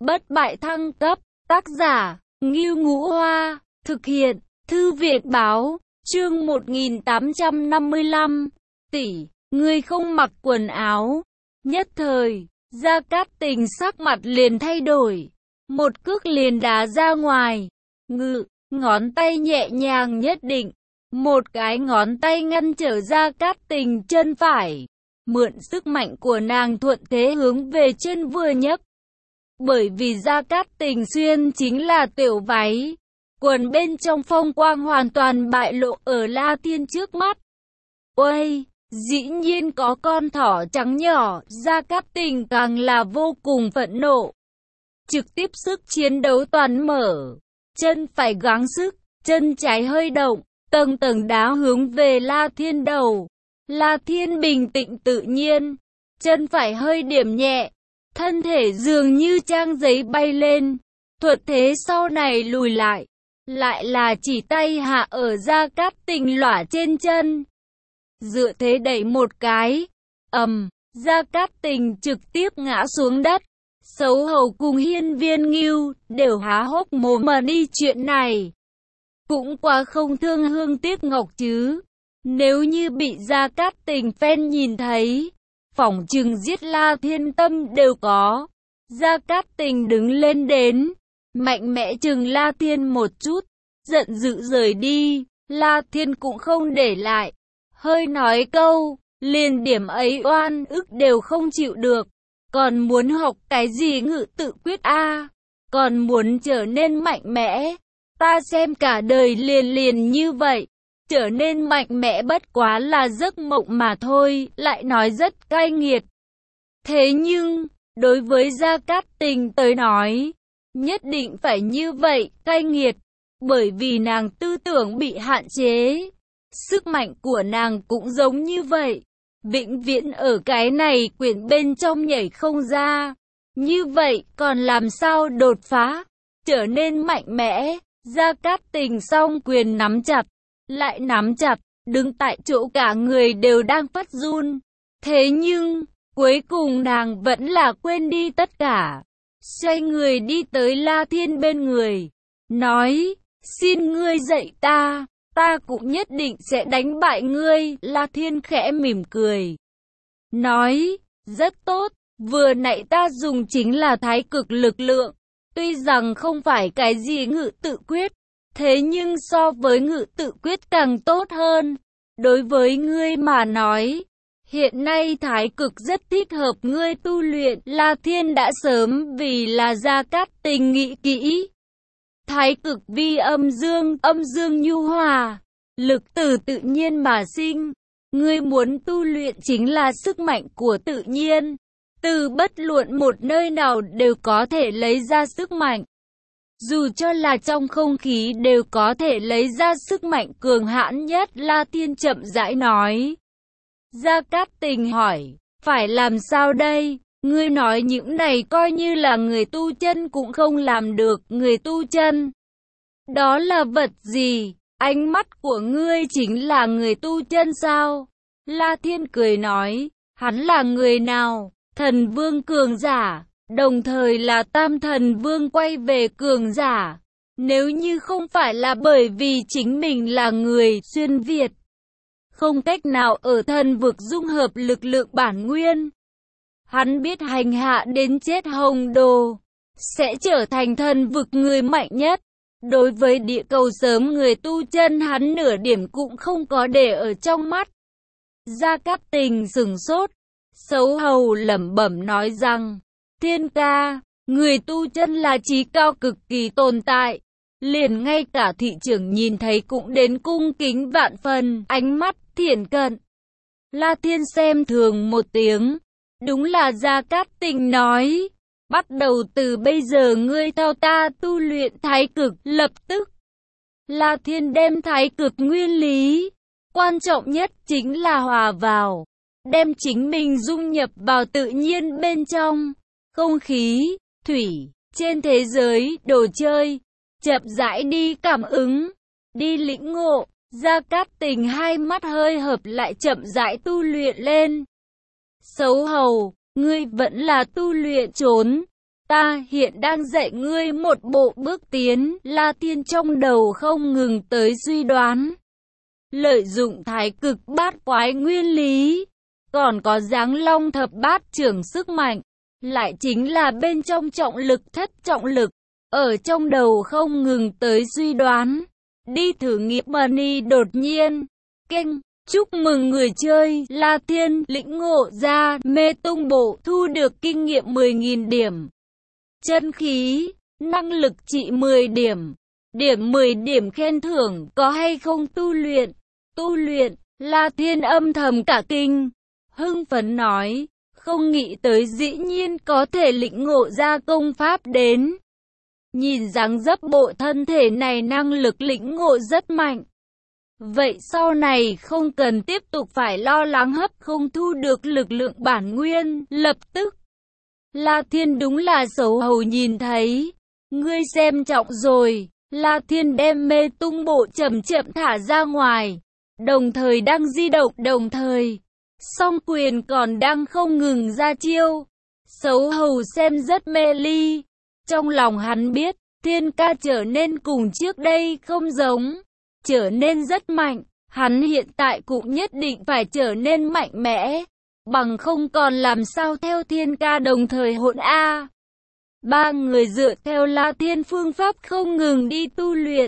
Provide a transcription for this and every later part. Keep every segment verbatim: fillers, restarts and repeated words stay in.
Bất bại thăng cấp, tác giả, Ngưu Ngũ Hoa, thực hiện, Thư viện báo, chương một nghìn tám trăm năm mươi lăm, tỷ, ngươi không mặc quần áo. Nhất thời, Gia Cát Tình sắc mặt liền thay đổi, một cước liền đá ra ngoài, ngự, ngón tay nhẹ nhàng nhất định, một cái ngón tay ngăn trở Gia Cát Tình chân phải, mượn sức mạnh của nàng thuận thế hướng về chân vừa nhấc. Bởi vì Gia Cát Tình xuyên chính là tiểu váy, quần bên trong phong quang hoàn toàn bại lộ ở La Thiên trước mắt. Uây, dĩ nhiên có con thỏ trắng nhỏ, Gia Cát Tình càng là vô cùng phẫn nộ. Trực tiếp sức chiến đấu toàn mở, chân phải gắng sức, chân trái hơi động, tầng tầng đá hướng về La Thiên đầu. La Thiên bình tĩnh tự nhiên, chân phải hơi điểm nhẹ, thân thể dường như trang giấy bay lên, thuận thế sau này lùi lại, lại là chỉ tay hạ ở Gia Cát Tình lỏa trên chân. Dựa thế đẩy một cái, ầm, Gia Cát Tình trực tiếp ngã xuống đất. Xấu hầu cùng Hiên Viên Ngưu đều há hốc mồm mà đi, chuyện này cũng quá không thương hương tiếc ngọc chứ. Nếu như bị Gia Cát Tình phen nhìn thấy, phỏng chừng giết La Thiên tâm đều có. Gia Cát Tình đứng lên đến, mạnh mẽ chừng La Thiên một chút, giận dữ rời đi. La Thiên cũng không để lại, hơi nói câu, liền điểm ấy oan ức đều không chịu được. Còn muốn học cái gì ngự tự quyết a? À? Còn muốn trở nên mạnh mẽ? Ta xem cả đời liền liền như vậy. Trở nên mạnh mẽ bất quá là giấc mộng mà thôi, lại nói rất cay nghiệt. Thế nhưng, đối với Gia Cát Tình tới nói, nhất định phải như vậy, cay nghiệt, bởi vì nàng tư tưởng bị hạn chế. Sức mạnh của nàng cũng giống như vậy, vĩnh viễn ở cái này quyển bên trong nhảy không ra. Như vậy còn làm sao đột phá, trở nên mạnh mẽ? Gia Cát Tình song quyền nắm chặt, lại nắm chặt, đứng tại chỗ cả người đều đang phát run. Thế nhưng, cuối cùng nàng vẫn là quên đi tất cả. Xoay người đi tới La Thiên bên người, nói, xin ngươi dạy ta, ta cũng nhất định sẽ đánh bại ngươi. La Thiên khẽ mỉm cười, nói, rất tốt, vừa nãy ta dùng chính là thái cực lực lượng. Tuy rằng không phải cái gì ngự tự quyết, thế nhưng so với ngự tự quyết càng tốt hơn. Đối với ngươi mà nói, hiện nay thái cực rất thích hợp ngươi tu luyện. La Thiên đã sớm vì là Gia Cát Tình nghĩ kỹ. Thái cực vi âm dương, âm dương nhu hòa, lực từ tự nhiên mà sinh. Ngươi muốn tu luyện chính là sức mạnh của tự nhiên. Từ bất luận một nơi nào đều có thể lấy ra sức mạnh. Dù cho là trong không khí đều có thể lấy ra sức mạnh cường hãn nhất. La Thiên chậm rãi nói. Gia Cát Tình hỏi, phải làm sao đây? Ngươi nói những này coi như là người tu chân cũng không làm được. Người tu chân, đó là vật gì? Ánh mắt của ngươi chính là người tu chân sao? La Thiên cười nói, hắn là người nào? Thần vương cường giả, đồng thời là tam thần vương quay về cường giả. Nếu như không phải là bởi vì chính mình là người xuyên Việt, không cách nào ở thần vực dung hợp lực lượng bản nguyên, hắn biết hành hạ đến chết Hồng Đồ, sẽ trở thành thần vực người mạnh nhất. Đối với địa cầu sớm người tu chân hắn nửa điểm cũng không có để ở trong mắt. Gia Cát Tình sửng sốt, xấu hầu lẩm bẩm nói rằng, Thiên ca, người tu chân là trí cao cực kỳ tồn tại. Liền ngay cả thị trưởng nhìn thấy cũng đến cung kính vạn phần, ánh mắt thiện cận. La Thiên xem thường một tiếng, đúng là Gia Cát Tình nói, bắt đầu từ bây giờ ngươi theo ta tu luyện thái cực. Lập tức, La Thiên đem thái cực nguyên lý, quan trọng nhất chính là hòa vào, đem chính mình dung nhập vào tự nhiên bên trong, không khí, thủy, trên thế giới, đồ chơi, chậm rãi đi cảm ứng, đi lĩnh ngộ. Gia Cát Tình hai mắt hơi hợp lại chậm rãi tu luyện lên. Xấu hầu, ngươi vẫn là tu luyện trốn. Ta hiện đang dạy ngươi một bộ bước tiến. La Thiên trong đầu không ngừng tới suy đoán. Lợi dụng thái cực bát quái nguyên lý, còn có Giáng Long thập bát trưởng sức mạnh, lại chính là bên trong trọng lực thất trọng lực, ở trong đầu không ngừng tới suy đoán. Đi thử nghiệm money đột nhiên. Kênh, chúc mừng người chơi, La Thiên lĩnh ngộ ra mê tung bộ, thu được kinh nghiệm mười nghìn điểm. Chân khí, năng lực trị mười điểm. Điểm mười điểm khen thưởng, có hay không tu luyện? Tu luyện, La Thiên âm thầm cả kinh. Hưng phấn nói, không nghĩ tới dĩ nhiên có thể lĩnh ngộ ra công pháp đến. Nhìn dáng dấp bộ thân thể này năng lực lĩnh ngộ rất mạnh. Vậy sau này không cần tiếp tục phải lo lắng hấp không thu được lực lượng bản nguyên. Lập tức, La Thiên đúng là xấu hổ nhìn thấy. Ngươi xem trọng rồi. La Thiên đem mê tung bộ chậm chậm thả ra ngoài, đồng thời đang di động, đồng thời song quyền còn đang không ngừng ra chiêu. Xấu hổ xem rất mê ly. Trong lòng hắn biết, Thiên ca trở nên cùng trước đây không giống, trở nên rất mạnh. Hắn hiện tại cũng nhất định phải trở nên mạnh mẽ, bằng không còn làm sao theo Thiên ca đồng thời hỗn a. Ba người dựa theo La Thiên phương pháp không ngừng đi tu luyện.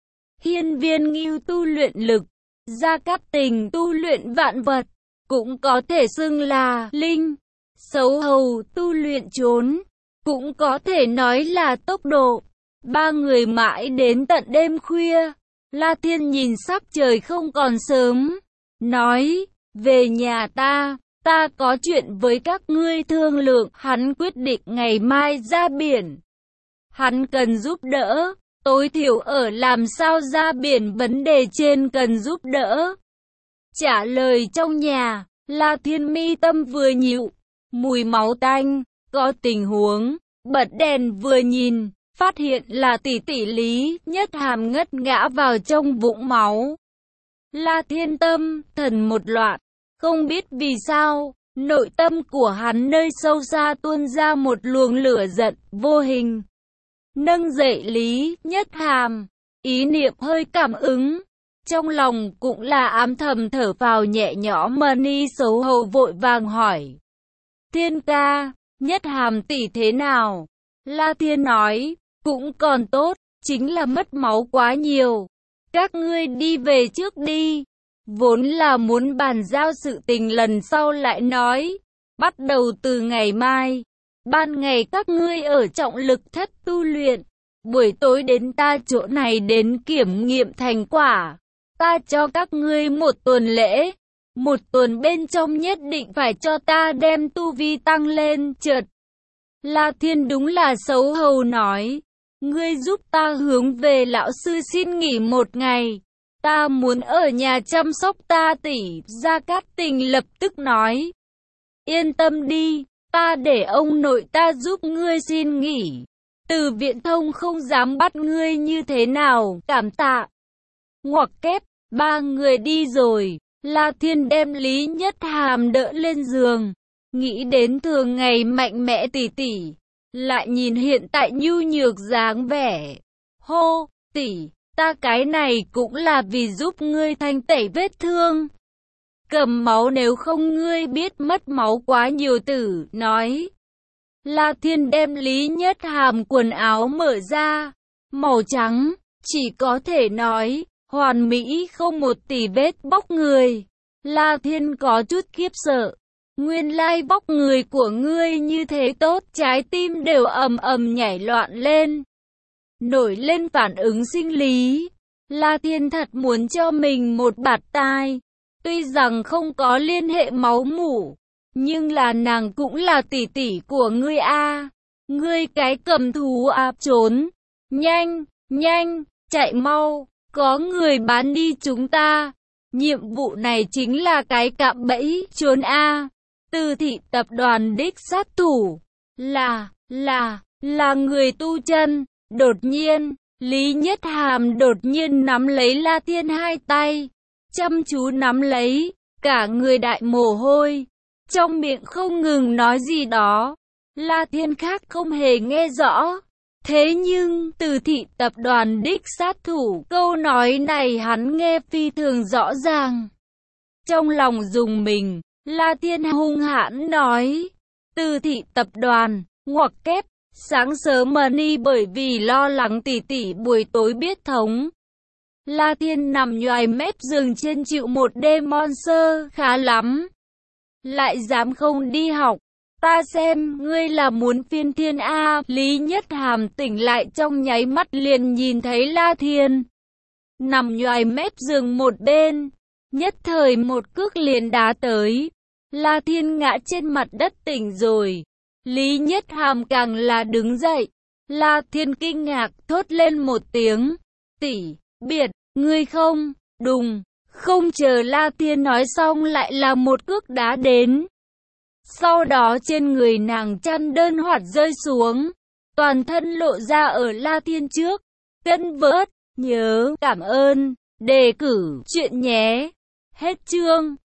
Hiên Viên Ngưu tu luyện lực, Gia Cát Tình tu luyện vạn vật, cũng có thể xưng là linh. Xấu hầu tu luyện trốn, cũng có thể nói là tốc độ. Ba người mãi đến tận đêm khuya. La Thiên nhìn sắc trời không còn sớm, nói, về nhà ta, ta có chuyện với các ngươi thương lượng. Hắn quyết định ngày mai ra biển. Hắn cần giúp đỡ, tối thiểu ở làm sao ra biển vấn đề trên cần giúp đỡ. Trả lời trong nhà, La Thiên mi tâm vừa nhịu, mùi máu tanh, có tình huống, bật đèn vừa nhìn, phát hiện là tỷ tỷ Lý Nhất Hàm ngất ngã vào trong vũng máu. La Thiên tâm, thần một loạt, không biết vì sao, nội tâm của hắn nơi sâu xa tuôn ra một luồng lửa giận vô hình. Nâng dậy Lý Nhất Hàm, ý niệm hơi cảm ứng, trong lòng cũng là ám thầm thở phào nhẹ nhõm. Mani xấu hổ vội vàng hỏi, Thiên ca, Nhất Hàm tỷ thế nào? La Thiên nói, cũng còn tốt, chính là mất máu quá nhiều. Các ngươi đi về trước đi. Vốn là muốn bàn giao sự tình lần sau lại nói. Bắt đầu từ ngày mai, ban ngày các ngươi ở trọng lực thất tu luyện, buổi tối đến ta chỗ này đến kiểm nghiệm thành quả. Ta cho các ngươi một tuần lễ, một tuần bên trong nhất định phải cho ta đem tu vi tăng lên. Chợt, La Thiên đúng là xấu hổ nói, ngươi giúp ta hướng về lão sư xin nghỉ một ngày. Ta muốn ở nhà chăm sóc ta tỷ. Gia Cát Tình lập tức nói, yên tâm đi, ta để ông nội ta giúp ngươi xin nghỉ. Từ Viễn Thông không dám bắt ngươi như thế nào, cảm tạ. Ngoặc kép, ba người đi rồi. La Thiên đem Lý Nhất Hàm đỡ lên giường, nghĩ đến thường ngày mạnh mẽ tỷ tỷ, lại nhìn hiện tại nhu nhược dáng vẻ. Hô, tỷ, ta cái này cũng là vì giúp ngươi thanh tẩy vết thương. Cầm máu nếu không ngươi biết mất máu quá nhiều. Tử nói. La Thiên đem Lý Nhất Hàm quần áo mở ra, màu trắng, chỉ có thể nói, hoàn mỹ không một tì vết bóc người. La Thiên có chút khiếp sợ. Nguyên lai bóc người của ngươi như thế tốt, trái tim đều ầm ầm nhảy loạn lên. Nổi lên phản ứng sinh lý. La Thiên thật muốn cho mình một bạt tai. Tuy rằng không có liên hệ máu mủ, nhưng là nàng cũng là tỷ tỷ của ngươi a. Ngươi cái cầm thú áp trốn. Nhanh, nhanh, chạy mau, có người bán đi chúng ta. Nhiệm vụ này chính là cái cạm bẫy, trốn a. Từ thị tập đoàn đích sát thủ, là, là, là người tu chân. Đột nhiên, Lý Nhất Hàm đột nhiên nắm lấy La Thiên hai tay, chăm chú nắm lấy, cả người đại mồ hôi, trong miệng không ngừng nói gì đó. La Thiên khác không hề nghe rõ. Thế nhưng, Từ Thị tập đoàn đích sát thủ, câu nói này hắn nghe phi thường rõ ràng. Trong lòng rùng mình, La Thiên hung hãn nói, Từ Thị tập đoàn, ngoặc kép, sáng sớm mà đi bởi vì lo lắng tỷ tỷ buổi tối biết thống. La Thiên nằm nhoài mép giường trên chịu một đêm monster, khá lắm. Lại dám không đi học. Ta xem, ngươi là muốn phiên thiên A. Lý Nhất Hàm tỉnh lại trong nháy mắt liền nhìn thấy La Thiên nằm nhoài mép giường một bên. Nhất thời một cước liền đá tới. La Thiên ngã trên mặt đất tỉnh rồi. Lý Nhất Hàm càng là đứng dậy. La Thiên kinh ngạc thốt lên một tiếng. Tỷ, biệt, ngươi không, đùng. Không chờ La Thiên nói xong lại là một cước đá đến. Sau đó trên người nàng chăn đơn hoạt rơi xuống. Toàn thân lộ ra ở La Thiên trước. Cân vớt, nhớ, cảm ơn, đề cử, chuyện nhé. Hết chương.